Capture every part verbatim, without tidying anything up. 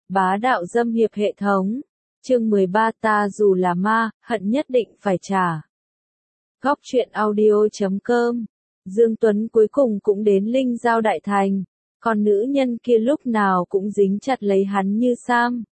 Bá đạo dâm hiệp hệ thống. Chương mười ba ta dù là ma, hận nhất định phải trả. Góc truyện audio chấm com. Dương Tuấn cuối cùng cũng đến Linh Giao Đại Thành, còn nữ nhân kia lúc nào cũng dính chặt lấy hắn như Sam.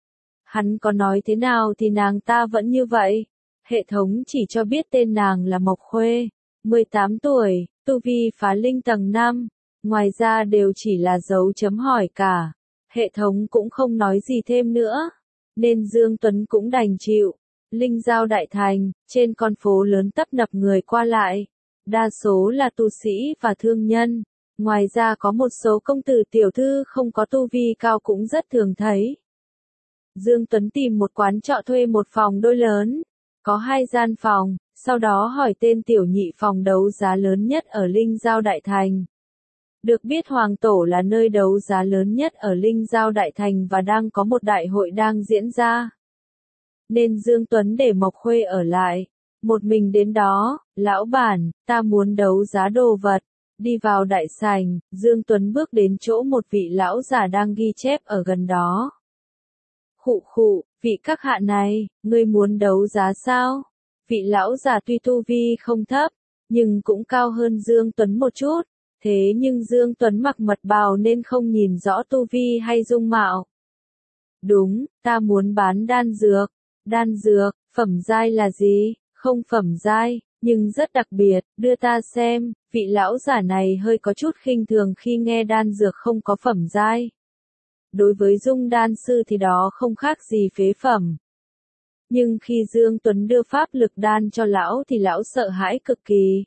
Hắn có nói thế nào thì nàng ta vẫn như vậy. Hệ thống chỉ cho biết tên nàng là Mộc Khuê, mười tám tuổi, tu vi phá linh tầng năm, ngoài ra đều chỉ là dấu chấm hỏi cả. Hệ thống cũng không nói gì thêm nữa, nên Dương Tuấn cũng đành chịu. Linh Giao Đại Thành, trên con phố lớn tấp nập người qua lại, đa số là tu sĩ và thương nhân, ngoài ra có một số công tử tiểu thư không có tu vi cao cũng rất thường thấy. Dương Tuấn tìm một quán trọ thuê một phòng đôi lớn, có hai gian phòng, sau đó hỏi tên tiểu nhị phòng đấu giá lớn nhất ở Linh Giao Đại Thành. Được biết Hoàng Tổ là nơi đấu giá lớn nhất ở Linh Giao Đại Thành và đang có một đại hội đang diễn ra. Nên Dương Tuấn để Mộc Khuê ở lại, một mình đến đó. Lão bản, ta muốn đấu giá đồ vật. Đi vào đại sảnh, Dương Tuấn bước đến chỗ một vị lão già đang ghi chép ở gần đó. Khụ khụ, vị các hạ này, ngươi muốn đấu giá sao? Vị lão già tuy tu vi không thấp, nhưng cũng cao hơn Dương Tuấn một chút. Thế nhưng Dương Tuấn mặc mật bào nên không nhìn rõ tu vi hay dung mạo. Đúng, ta muốn bán đan dược. Đan dược, phẩm giai là gì? Không phẩm giai, nhưng rất đặc biệt, đưa ta xem. Vị lão giả này hơi có chút khinh thường khi nghe đan dược không có phẩm giai. Đối với dung đan sư thì đó không khác gì phế phẩm. Nhưng khi Dương Tuấn đưa pháp lực đan cho lão thì lão sợ hãi cực kỳ.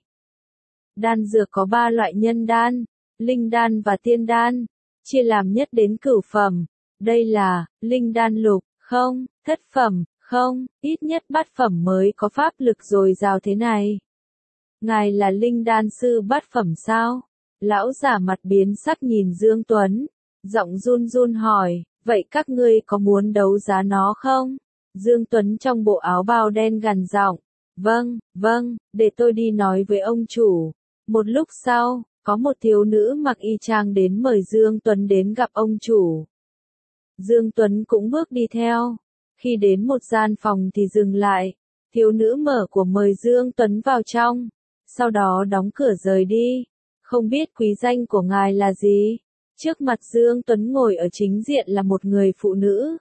Đan dược có ba loại nhân đan, linh đan và tiên đan, chia làm nhất đến cửu phẩm. Đây là, linh đan lục, không, thất phẩm, không, ít nhất bát phẩm mới có pháp lực dồi dào thế này. Ngài là linh đan sư bát phẩm sao? Lão giả mặt biến sắc nhìn Dương Tuấn, giọng run run hỏi, vậy các ngươi có muốn đấu giá nó không? Dương Tuấn trong bộ áo bào đen gằn giọng, vâng, vâng, để tôi đi nói với ông chủ. Một lúc sau, có một thiếu nữ mặc y chang đến mời Dương Tuấn đến gặp ông chủ. Dương Tuấn cũng bước đi theo. Khi đến một gian phòng thì dừng lại, thiếu nữ mở của mời Dương Tuấn vào trong, sau đó đóng cửa rời đi. Không biết quý danh của ngài là gì? Trước mặt Dương Tuấn ngồi ở chính diện là một người phụ nữ.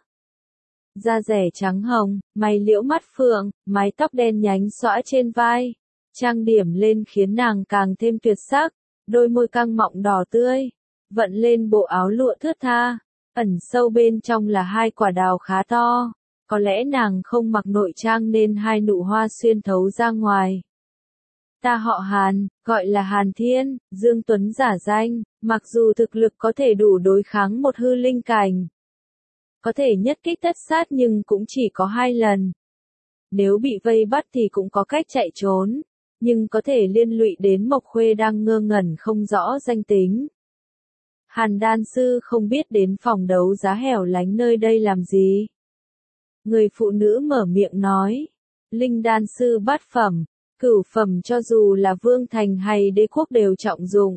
Da rẻ trắng hồng, mày liễu mắt phượng, mái tóc đen nhánh xõa trên vai. Trang điểm lên khiến nàng càng thêm tuyệt sắc, đôi môi căng mọng đỏ tươi, vận lên bộ áo lụa thướt tha, ẩn sâu bên trong là hai quả đào khá to. Có lẽ nàng không mặc nội trang nên hai nụ hoa xuyên thấu ra ngoài. Ta họ Hàn, gọi là Hàn Thiên, Dương Tuấn giả danh, mặc dù thực lực có thể đủ đối kháng một hư linh cảnh. Có thể nhất kích tất sát nhưng cũng chỉ có hai lần. Nếu bị vây bắt thì cũng có cách chạy trốn, nhưng có thể liên lụy đến Mộc Khuê đang ngơ ngẩn không rõ danh tính. Hàn đan sư không biết đến phòng đấu giá hẻo lánh nơi đây làm gì. Người phụ nữ mở miệng nói, linh đan sư bát phẩm, cửu phẩm cho dù là vương thành hay đế quốc đều trọng dụng.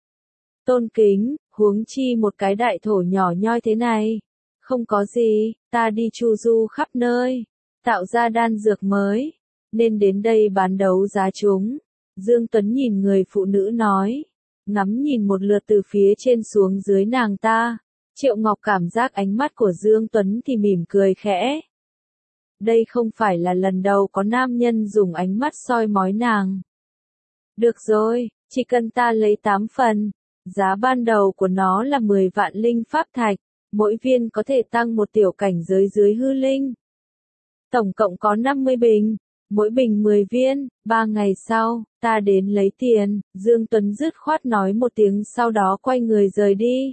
Tôn kính, huống chi một cái đại thổ nhỏ nhoi thế này. Không có gì, ta đi chu du khắp nơi, tạo ra đan dược mới, nên đến đây bán đấu giá chúng. Dương Tuấn nhìn người phụ nữ nói, ngắm nhìn một lượt từ phía trên xuống dưới nàng ta. Triệu Ngọc cảm giác ánh mắt của Dương Tuấn thì mỉm cười khẽ. Đây không phải là lần đầu có nam nhân dùng ánh mắt soi mói nàng. Được rồi, chỉ cần ta lấy tám phần, giá ban đầu của nó là mười vạn linh pháp thạch, mỗi viên có thể tăng một tiểu cảnh giới dưới hư linh. Tổng cộng có năm mươi bình, mỗi bình mười viên, ba ngày sau, ta đến lấy tiền. Dương Tuấn dứt khoát nói một tiếng sau đó quay người rời đi.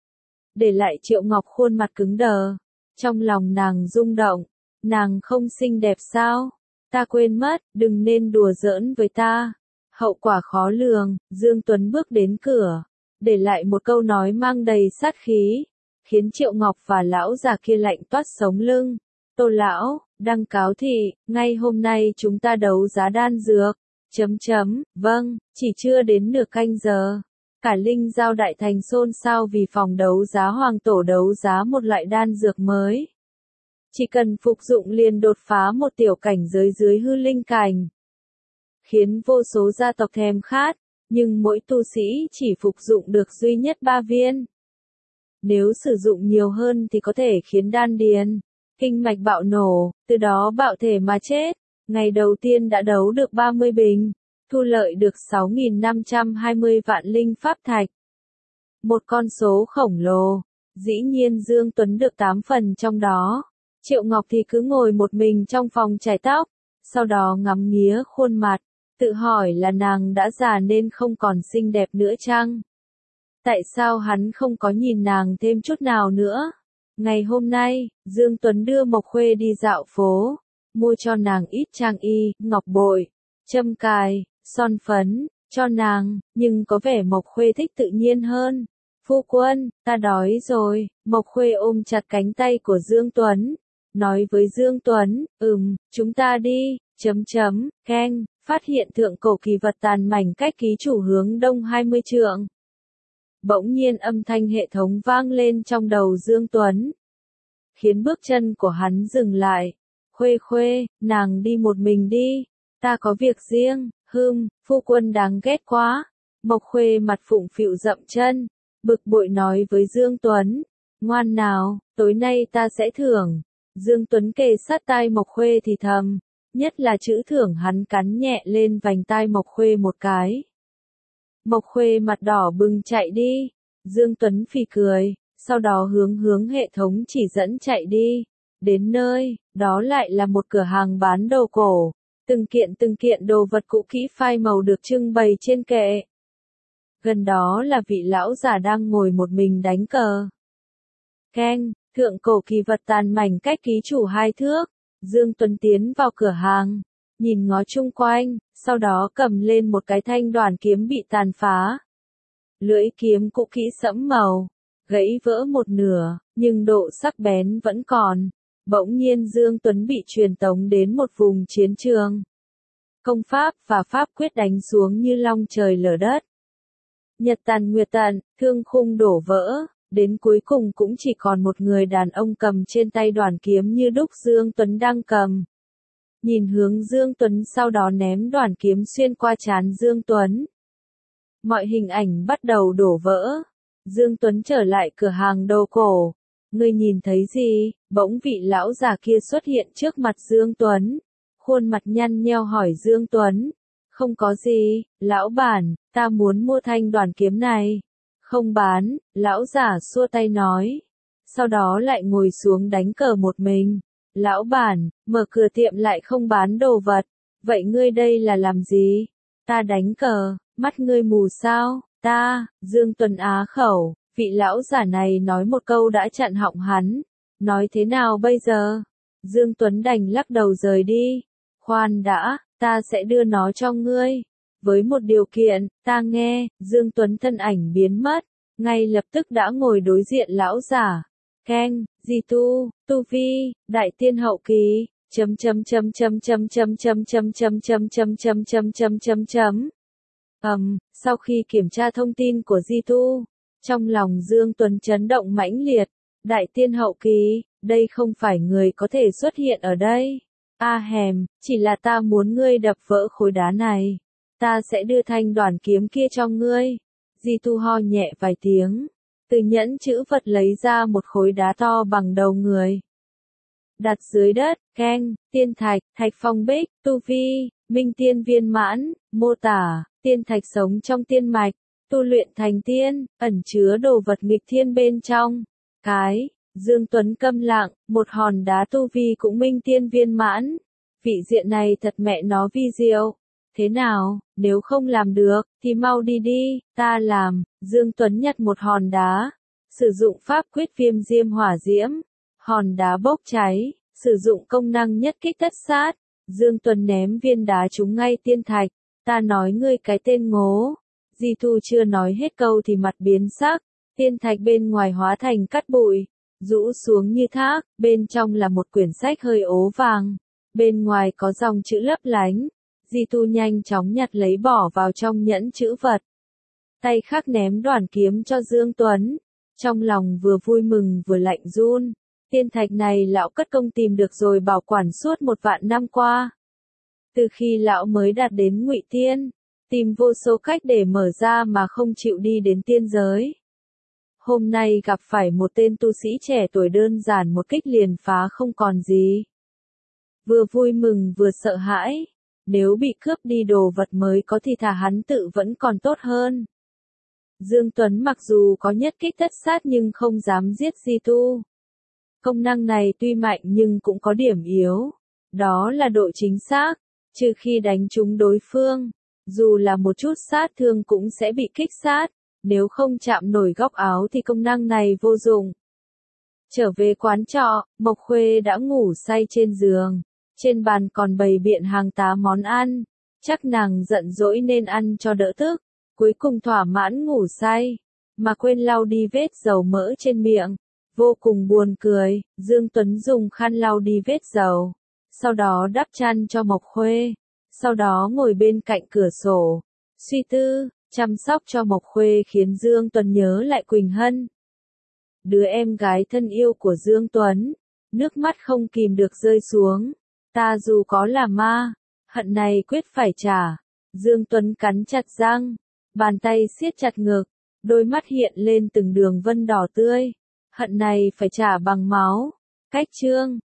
Để lại Triệu Ngọc khuôn mặt cứng đờ, trong lòng nàng rung động. Nàng không xinh đẹp sao? Ta quên mất, đừng nên đùa giỡn với ta. Hậu quả khó lường. Dương Tuấn bước đến cửa, để lại một câu nói mang đầy sát khí, khiến Triệu Ngọc và lão già kia lạnh toát sống lưng. Tô lão, đăng cáo thị, ngay hôm nay chúng ta đấu giá đan dược. Chấm chấm, vâng, chỉ chưa đến nửa canh giờ. Cả Linh Giao Đại Thành xôn xao vì phòng đấu giá Hoàng Tổ đấu giá một loại đan dược mới. Chỉ cần phục dụng liền đột phá một tiểu cảnh giới dưới hư linh cảnh. Khiến vô số gia tộc thèm khát, nhưng mỗi tu sĩ chỉ phục dụng được duy nhất ba viên. Nếu sử dụng nhiều hơn thì có thể khiến đan điền, kinh mạch bạo nổ, từ đó bạo thể mà chết. Ngày đầu tiên đã đấu được ba mươi bình, thu lợi được sáu nghìn năm trăm hai mươi vạn linh pháp thạch. Một con số khổng lồ, dĩ nhiên Dương Tuấn được tám phần trong đó. Triệu Ngọc thì cứ ngồi một mình trong phòng chải tóc, sau đó ngắm nghía khuôn mặt, tự hỏi là nàng đã già nên không còn xinh đẹp nữa chăng? Tại sao hắn không có nhìn nàng thêm chút nào nữa? Ngày hôm nay, Dương Tuấn đưa Mộc Khuê đi dạo phố, mua cho nàng ít trang y, ngọc bội, châm cài, son phấn, cho nàng, nhưng có vẻ Mộc Khuê thích tự nhiên hơn. Phu quân, ta đói rồi, Mộc Khuê ôm chặt cánh tay của Dương Tuấn, nói với Dương Tuấn, ừm, chúng ta đi, chấm chấm, keng, phát hiện thượng cổ kỳ vật tàn mảnh cách ký chủ hướng đông hai mươi trượng. Bỗng nhiên âm thanh hệ thống vang lên trong đầu Dương Tuấn, khiến bước chân của hắn dừng lại. Khuê Khuê, nàng đi một mình đi, ta có việc riêng, hừm, phu quân đáng ghét quá. Mộc Khuê mặt phụng phịu dậm chân, bực bội nói với Dương Tuấn, ngoan nào, tối nay ta sẽ thưởng. Dương Tuấn kề sát tai Mộc Khuê thì thầm, nhất là chữ thưởng hắn cắn nhẹ lên vành tai Mộc Khuê một cái. Mộc Khuê mặt đỏ bừng chạy đi, Dương Tuấn phì cười, sau đó hướng hướng hệ thống chỉ dẫn chạy đi. Đến nơi, đó lại là một cửa hàng bán đồ cổ, từng kiện từng kiện đồ vật cũ kỹ phai màu được trưng bày trên kệ. Gần đó là vị lão già đang ngồi một mình đánh cờ. Keng, thượng cổ kỳ vật tàn mảnh cách ký chủ hai thước. Dương Tuấn tiến vào cửa hàng, nhìn ngó chung quanh, sau đó cầm lên một cái thanh đoản kiếm bị tàn phá. Lưỡi kiếm cũ kỹ sẫm màu, gãy vỡ một nửa, nhưng độ sắc bén vẫn còn. Bỗng nhiên Dương Tuấn bị truyền tống đến một vùng chiến trường. Công pháp và pháp quyết đánh xuống như long trời lở đất. Nhật tàn nguyệt tàn, thương khung đổ vỡ, đến cuối cùng cũng chỉ còn một người đàn ông cầm trên tay đoản kiếm như đúc Dương Tuấn đang cầm. Nhìn hướng Dương Tuấn sau đó ném đoản kiếm xuyên qua trán Dương Tuấn. Mọi hình ảnh bắt đầu đổ vỡ. Dương Tuấn trở lại cửa hàng đồ cổ. Ngươi nhìn thấy gì? Bỗng vị lão già kia xuất hiện trước mặt Dương Tuấn. Khuôn mặt nhăn nheo hỏi Dương Tuấn. Không có gì, lão bản, ta muốn mua thanh đoản kiếm này. Không bán, lão già xua tay nói. Sau đó lại ngồi xuống đánh cờ một mình. Lão bản, mở cửa tiệm lại không bán đồ vật. Vậy ngươi đây là làm gì? Ta đánh cờ, mắt ngươi mù sao? Ta, Dương Tuấn á khẩu, vị lão giả này nói một câu đã chặn họng hắn. Nói thế nào bây giờ? Dương Tuấn đành lắc đầu rời đi. Khoan đã, ta sẽ đưa nó cho ngươi. Với một điều kiện, ta nghe, Dương Tuấn thân ảnh biến mất, ngay lập tức đã ngồi đối diện lão giả. Keng, gì tu, tu vi, đại tiên hậu kỳ, chấm chấm chấm chấm chấm chấm chấm chấm chấm chấm chấm chấm chấm chấm chấm chấm. Ầm, sau khi kiểm tra thông tin của Di Tu, trong lòng Dương Tuấn chấn động mãnh liệt, đại tiên hậu kỳ, đây không phải người có thể xuất hiện ở đây. A hèm, chỉ là ta muốn ngươi đập vỡ khối đá này, ta sẽ đưa thanh đoản kiếm kia cho ngươi. Di Tu ho nhẹ vài tiếng, từ nhẫn chữ vật lấy ra một khối đá to bằng đầu người. Đặt dưới đất, keng, tiên thạch, thạch phong bích, tu vi, minh tiên viên mãn, mô tả, tiên thạch sống trong tiên mạch, tu luyện thành tiên, ẩn chứa đồ vật nghịch thiên bên trong. Cái, Dương Tuấn câm lặng, một hòn đá tu vi cũng minh tiên viên mãn. Vị diện này thật mẹ nó vi diệu. Thế nào, nếu không làm được, thì mau đi đi, ta làm. Dương Tuấn nhặt một hòn đá, sử dụng pháp quyết viêm diêm hỏa diễm. Hòn đá bốc cháy, sử dụng công năng nhất kích tất sát. Dương Tuấn ném viên đá trúng ngay tiên thạch. Ta nói ngươi cái tên ngố. Di Thu chưa nói hết câu thì mặt biến sắc. Tiên thạch bên ngoài hóa thành cát bụi, rũ xuống như thác, bên trong là một quyển sách hơi ố vàng. Bên ngoài có dòng chữ lấp lánh. Di Tu nhanh chóng nhặt lấy bỏ vào trong nhẫn chữ vật. tay khác ném đoàn kiếm cho Dương Tuấn, trong lòng vừa vui mừng vừa lạnh run. Tiên thạch này lão cất công tìm được rồi bảo quản suốt một vạn năm qua. Từ khi lão mới đạt đến Ngụy Tiên, tìm vô số cách để mở ra mà không chịu đi đến tiên giới. Hôm nay gặp phải một tên tu sĩ trẻ tuổi đơn giản một kích liền phá không còn gì. Vừa vui mừng vừa sợ hãi, nếu bị cướp đi đồ vật mới có thì thà hắn tự vẫn còn tốt hơn. Dương Tuấn mặc dù có nhất kích tất sát nhưng không dám giết Di Tu. Công năng này tuy mạnh nhưng cũng có điểm yếu, đó là độ chính xác, trừ khi đánh trúng đối phương, dù là một chút sát thương cũng sẽ bị kích sát, nếu không chạm nổi góc áo thì công năng này vô dụng. Trở về quán trọ, Mộc Khuê đã ngủ say trên giường, trên bàn còn bày biện hàng tá món ăn, chắc nàng giận dỗi nên ăn cho đỡ tức, cuối cùng thỏa mãn ngủ say, mà quên lau đi vết dầu mỡ trên miệng. Vô cùng buồn cười, Dương Tuấn dùng khăn lau đi vết dầu, sau đó đắp chăn cho Mộc Khuê, sau đó ngồi bên cạnh cửa sổ, suy tư, chăm sóc cho Mộc Khuê khiến Dương Tuấn nhớ lại Quỳnh Hân. Đứa em gái thân yêu của Dương Tuấn, nước mắt không kìm được rơi xuống, ta dù có là ma, hận này quyết phải trả. Dương Tuấn cắn chặt răng, bàn tay siết chặt ngực, đôi mắt hiện lên từng đường vân đỏ tươi. Hận này phải trả bằng máu. Cách chương